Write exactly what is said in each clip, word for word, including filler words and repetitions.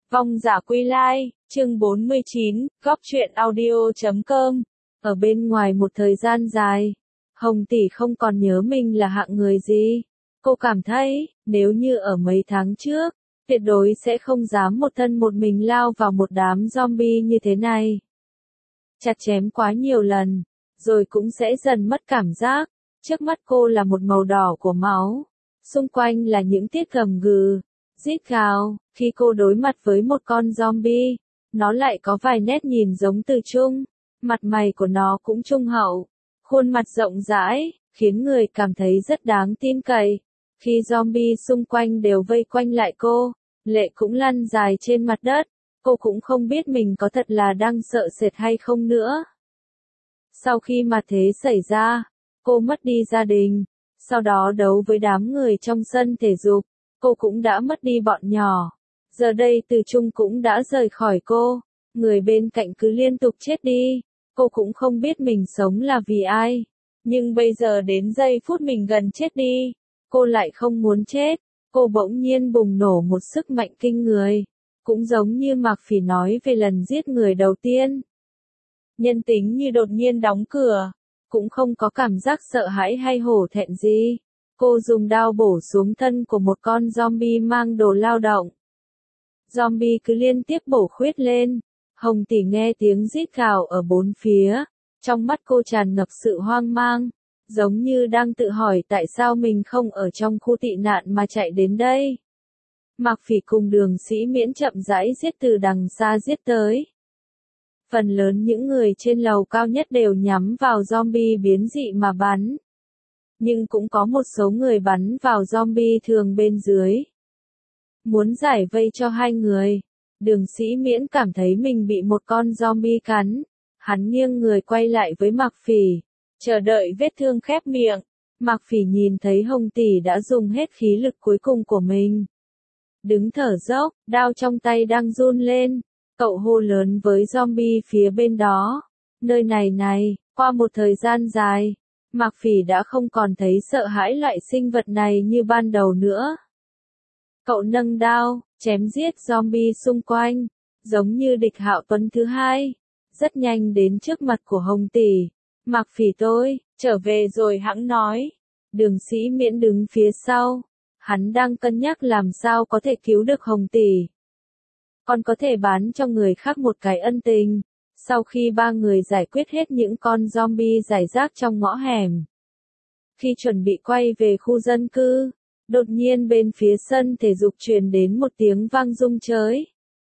Vong giả quy lai, chương bốn mươi chín, góc truyện audio chấm com. Ở bên ngoài một thời gian dài, Hồng Tỷ không còn nhớ mình là hạng người gì. Cô cảm thấy, nếu như ở mấy tháng trước, tuyệt đối sẽ không dám một thân một mình lao vào một đám zombie như thế này. Chặt chém quá nhiều lần, rồi cũng sẽ dần mất cảm giác. Trước mắt cô là một màu đỏ của máu, xung quanh là những tiết gầm gừ, rít gào. Khi cô đối mặt với một con zombie, nó lại có vài nét nhìn giống Từ Trung, mặt mày của nó cũng trung hậu, khuôn mặt rộng rãi, khiến người cảm thấy rất đáng tin cậy. Khi zombie xung quanh đều vây quanh lại cô, lệ cũng lăn dài trên mặt đất, cô cũng không biết mình có thật là đang sợ sệt hay không nữa. Sau khi mà thế xảy ra, cô mất đi gia đình, sau đó đấu với đám người trong sân thể dục, cô cũng đã mất đi bọn nhỏ. Giờ đây Từ Trung cũng đã rời khỏi cô, người bên cạnh cứ liên tục chết đi, cô cũng không biết mình sống là vì ai. Nhưng bây giờ đến giây phút mình gần chết đi, cô lại không muốn chết, cô bỗng nhiên bùng nổ một sức mạnh kinh người, cũng giống như Mạc Phỉ nói về lần giết người đầu tiên. Nhân tính như đột nhiên đóng cửa, cũng không có cảm giác sợ hãi hay hổ thẹn gì. Cô dùng đao bổ xuống thân của một con zombie mang đồ lao động. Zombie cứ liên tiếp bổ khuyết lên. Hồng Tỷ nghe tiếng rít gào ở bốn phía. Trong mắt cô tràn ngập sự hoang mang. Giống như đang tự hỏi tại sao mình không ở trong khu tị nạn mà chạy đến đây. Mạc Phỉ cùng Đường Sĩ Miễn chậm rãi giết từ đằng xa giết tới. Phần lớn những người trên lầu cao nhất đều nhắm vào zombie biến dị mà bắn. Nhưng cũng có một số người bắn vào zombie thường bên dưới. Muốn giải vây cho hai người, Đường Sĩ Miễn cảm thấy mình bị một con zombie cắn. Hắn nghiêng người quay lại với Mạc Phỉ, chờ đợi vết thương khép miệng. Mạc Phỉ nhìn thấy Hồng Tỷ đã dùng hết khí lực cuối cùng của mình. Đứng thở dốc, đao trong tay đang run lên. Cậu hô lớn với zombie phía bên đó. Nơi này này, qua một thời gian dài, Mạc Phỉ đã không còn thấy sợ hãi loại sinh vật này như ban đầu nữa. Cậu nâng đao, chém giết zombie xung quanh, giống như địch Hạo Tuấn thứ hai, rất nhanh đến trước mặt của Hồng Tỷ. Mạc Phỉ tôi, trở về rồi hẵng nói. Đường Sĩ Miễn đứng phía sau, hắn đang cân nhắc làm sao có thể cứu được Hồng Tỷ. Còn có thể bán cho người khác một cái ân tình. Sau khi ba người giải quyết hết những con zombie rải rác trong ngõ hẻm, khi chuẩn bị quay về khu dân cư, đột nhiên bên phía sân thể dục truyền đến một tiếng vang rung trời.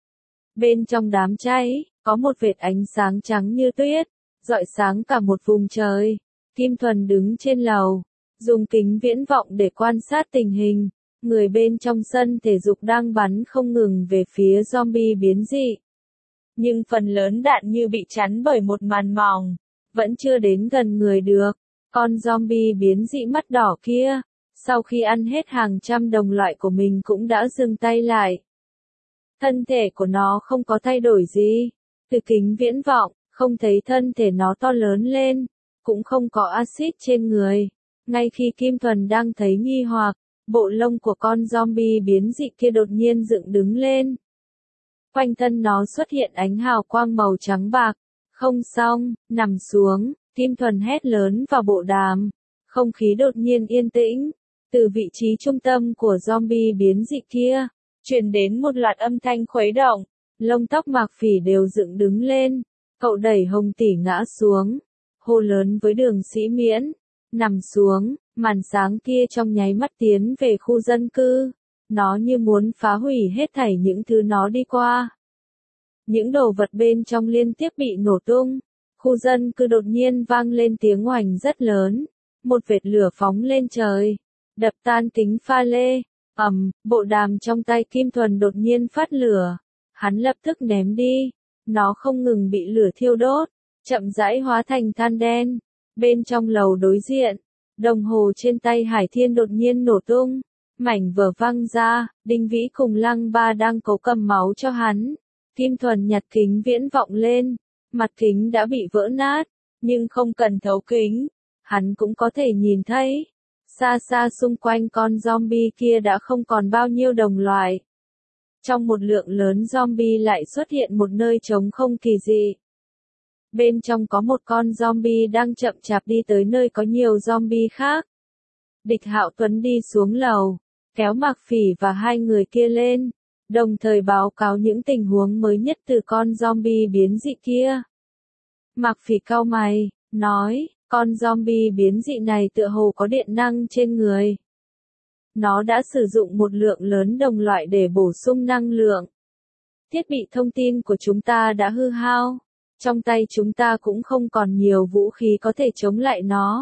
Bên trong đám cháy, có một vệt ánh sáng trắng như tuyết, rọi sáng cả một vùng trời. Kim Thuần đứng trên lầu, dùng kính viễn vọng để quan sát tình hình. Người bên trong sân thể dục đang bắn không ngừng về phía zombie biến dị. Nhưng phần lớn đạn như bị chắn bởi một màn mỏng, vẫn chưa đến gần người được. Con zombie biến dị mắt đỏ kia, sau khi ăn hết hàng trăm đồng loại của mình cũng đã dừng tay lại. Thân thể của nó không có thay đổi gì. Từ kính viễn vọng, không thấy thân thể nó to lớn lên, cũng không có axit trên người. Ngay khi Kim Thuần đang thấy nghi hoặc, bộ lông của con zombie biến dị kia đột nhiên dựng đứng lên. Quanh thân nó xuất hiện ánh hào quang màu trắng bạc. Không xong, nằm xuống, Kim Thuần hét lớn vào bộ đàm. Không khí đột nhiên yên tĩnh. Từ vị trí trung tâm của zombie biến dị kia, truyền đến một loạt âm thanh khuấy động. Lông tóc Mạc Phỉ đều dựng đứng lên. Cậu đẩy Hồng Tỷ ngã xuống, hô lớn với Đường Sĩ Miễn. Nằm xuống, màn sáng kia trong nháy mắt tiến về khu dân cư. Nó như muốn phá hủy hết thảy những thứ nó đi qua. Những đồ vật bên trong liên tiếp bị nổ tung. Khu dân cư đột nhiên vang lên tiếng oành rất lớn. Một vệt lửa phóng lên trời, đập tan kính pha lê. Ầm, bộ đàm trong tay Kim Thuần đột nhiên phát lửa. Hắn lập tức ném đi. Nó không ngừng bị lửa thiêu đốt, chậm rãi hóa thành than đen. Bên trong lầu đối diện, đồng hồ trên tay Hải Thiên đột nhiên nổ tung. Mảnh vỡ văng ra, Đinh Vĩ cùng Lăng Ba đang cố cầm máu cho hắn. Kim Thuần nhặt kính viễn vọng lên, mặt kính đã bị vỡ nát, nhưng không cần thấu kính, hắn cũng có thể nhìn thấy. Xa xa xung quanh con zombie kia đã không còn bao nhiêu đồng loại. Trong một lượng lớn zombie lại xuất hiện một nơi trống không kỳ dị. Bên trong có một con zombie đang chậm chạp đi tới nơi có nhiều zombie khác. Địch Hạo Tuấn đi xuống lầu, kéo Mạc Phỉ và hai người kia lên, đồng thời báo cáo những tình huống mới nhất từ con zombie biến dị kia. Mạc Phỉ cau mày, nói, con zombie biến dị này tựa hồ có điện năng trên người. Nó đã sử dụng một lượng lớn đồng loại để bổ sung năng lượng. Thiết bị thông tin của chúng ta đã hư hao. Trong tay chúng ta cũng không còn nhiều vũ khí có thể chống lại nó.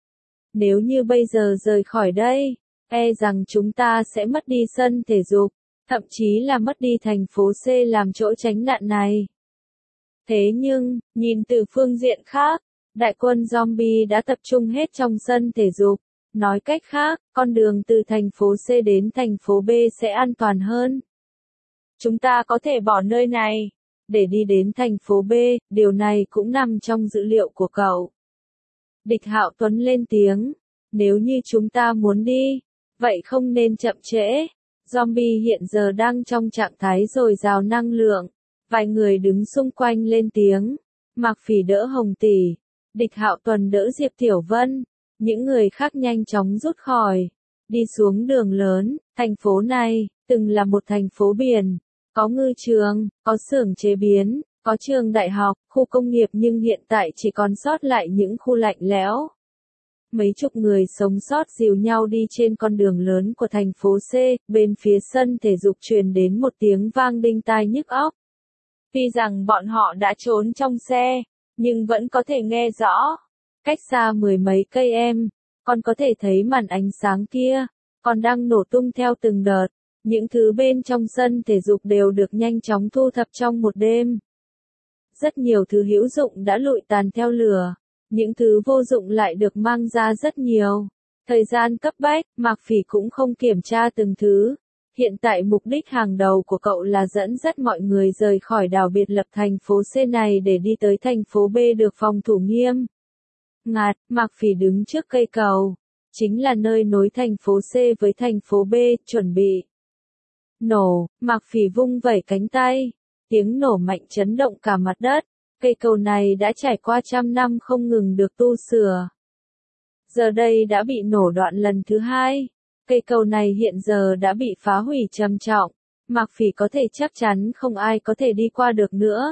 Nếu như bây giờ rời khỏi đây, e rằng chúng ta sẽ mất đi sân thể dục, thậm chí là mất đi thành phố C làm chỗ tránh nạn này. Thế nhưng, nhìn từ phương diện khác, đại quân zombie đã tập trung hết trong sân thể dục. Nói cách khác, con đường từ thành phố C đến thành phố B sẽ an toàn hơn. Chúng ta có thể bỏ nơi này để đi đến thành phố B, điều này cũng nằm trong dữ liệu của cậu. Địch Hạo Tuấn lên tiếng, nếu như chúng ta muốn đi, vậy không nên chậm trễ. Zombie hiện giờ đang trong trạng thái dồi dào năng lượng. Vài người đứng xung quanh lên tiếng. Mạc Phỉ đỡ Hồng Tỷ, Địch Hạo Tuấn đỡ Diệp Tiểu Vân. Những người khác nhanh chóng rút khỏi, đi xuống đường lớn. Thành phố này từng là một thành phố biển, có ngư trường, có xưởng chế biến, có trường đại học, khu công nghiệp, nhưng hiện tại chỉ còn sót lại những khu lạnh lẽo. Mấy chục người sống sót dìu nhau đi trên con đường lớn của thành phố C, bên phía sân thể dục truyền đến một tiếng vang đinh tai nhức óc. Tuy rằng bọn họ đã trốn trong xe, nhưng vẫn có thể nghe rõ. Cách xa mười mấy cây em, con có thể thấy màn ánh sáng kia, còn đang nổ tung theo từng đợt. Những thứ bên trong sân thể dục đều được nhanh chóng thu thập trong một đêm. Rất nhiều thứ hữu dụng đã lụi tàn theo lửa, những thứ vô dụng lại được mang ra rất nhiều. Thời gian cấp bách, Mạc Phỉ cũng không kiểm tra từng thứ. Hiện tại mục đích hàng đầu của cậu là dẫn dắt mọi người rời khỏi đảo biệt lập thành phố C này để đi tới thành phố B được phòng thủ nghiêm. Ngạt, Mạc Phỉ đứng trước cây cầu, chính là nơi nối thành phố C với thành phố B, chuẩn bị. Nổ, Mạc Phỉ vung vẩy cánh tay, tiếng nổ mạnh chấn động cả mặt đất. Cây cầu này đã trải qua trăm năm không ngừng được tu sửa. Giờ đây đã bị nổ đoạn lần thứ hai. Cây cầu này hiện giờ đã bị phá hủy trầm trọng. Mạc Phỉ có thể chắc chắn không ai có thể đi qua được nữa.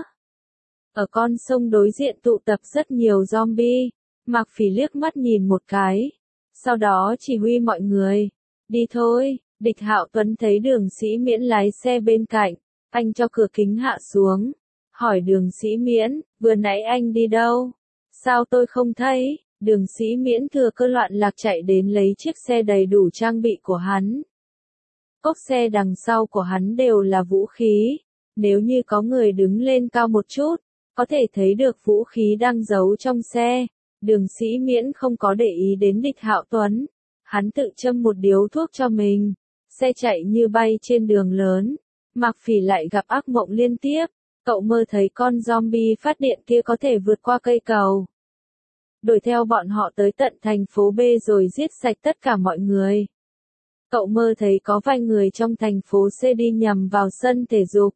Ở con sông đối diện tụ tập rất nhiều zombie. Mạc Phỉ liếc mắt nhìn một cái, sau đó chỉ huy mọi người, đi thôi. Địch Hạo Tuấn thấy Đường Sĩ Miễn lái xe bên cạnh, anh cho cửa kính hạ xuống, hỏi Đường Sĩ Miễn, vừa nãy anh đi đâu? Sao tôi không thấy? Đường Sĩ Miễn thừa cơ loạn lạc chạy đến lấy chiếc xe đầy đủ trang bị của hắn. Cốp xe đằng sau của hắn đều là vũ khí, nếu như có người đứng lên cao một chút, có thể thấy được vũ khí đang giấu trong xe. Đường Sĩ Miễn không có để ý đến Địch Hạo Tuấn, hắn tự châm một điếu thuốc cho mình. Xe chạy như bay trên đường lớn, Mạc Phỉ lại gặp ác mộng liên tiếp. Cậu mơ thấy con zombie phát điện kia có thể vượt qua cây cầu, đuổi theo bọn họ tới tận thành phố B rồi giết sạch tất cả mọi người. Cậu mơ thấy có vài người trong thành phố C đi nhầm vào sân thể dục,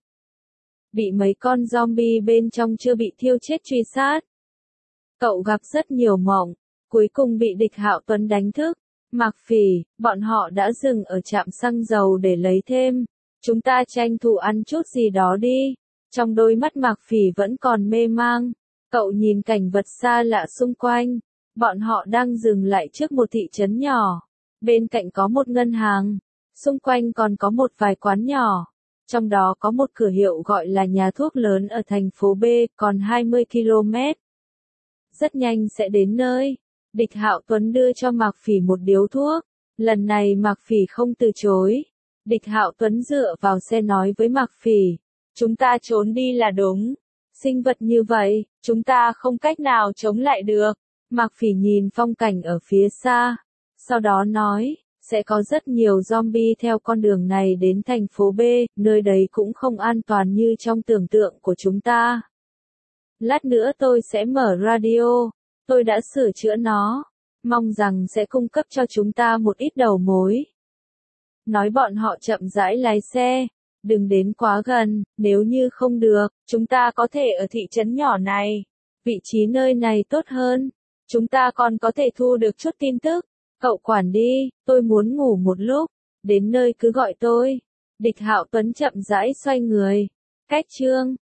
bị mấy con zombie bên trong chưa bị thiêu chết truy sát. Cậu gặp rất nhiều mộng, cuối cùng bị Địch Hạo Tuấn đánh thức. Mạc Phỉ, bọn họ đã dừng ở trạm xăng dầu để lấy thêm. Chúng ta tranh thủ ăn chút gì đó đi. Trong đôi mắt Mạc Phỉ vẫn còn mê mang. Cậu nhìn cảnh vật xa lạ xung quanh. Bọn họ đang dừng lại trước một thị trấn nhỏ. Bên cạnh có một ngân hàng. Xung quanh còn có một vài quán nhỏ. Trong đó có một cửa hiệu gọi là nhà thuốc lớn ở thành phố B, còn hai mươi ki lô mét. Rất nhanh sẽ đến nơi. Địch Hạo Tuấn đưa cho Mạc Phỉ một điếu thuốc. Lần này Mạc Phỉ không từ chối. Địch Hạo Tuấn dựa vào xe nói với Mạc Phỉ, chúng ta trốn đi là đúng. Sinh vật như vậy, chúng ta không cách nào chống lại được. Mạc Phỉ nhìn phong cảnh ở phía xa. Sau đó nói, sẽ có rất nhiều zombie theo con đường này đến thành phố B, nơi đấy cũng không an toàn như trong tưởng tượng của chúng ta. Lát nữa tôi sẽ mở radio. Tôi đã sửa chữa nó, mong rằng sẽ cung cấp cho chúng ta một ít đầu mối. Nói bọn họ chậm rãi lái xe, Đừng đến quá gần, nếu như không được, chúng ta có thể ở thị trấn nhỏ này. Vị trí nơi này tốt hơn. Chúng ta còn có thể thu được chút tin tức. Cậu quản đi, tôi muốn ngủ một lúc. Đến nơi cứ gọi tôi. Địch Hạo Tuấn chậm rãi xoay người. Cách chương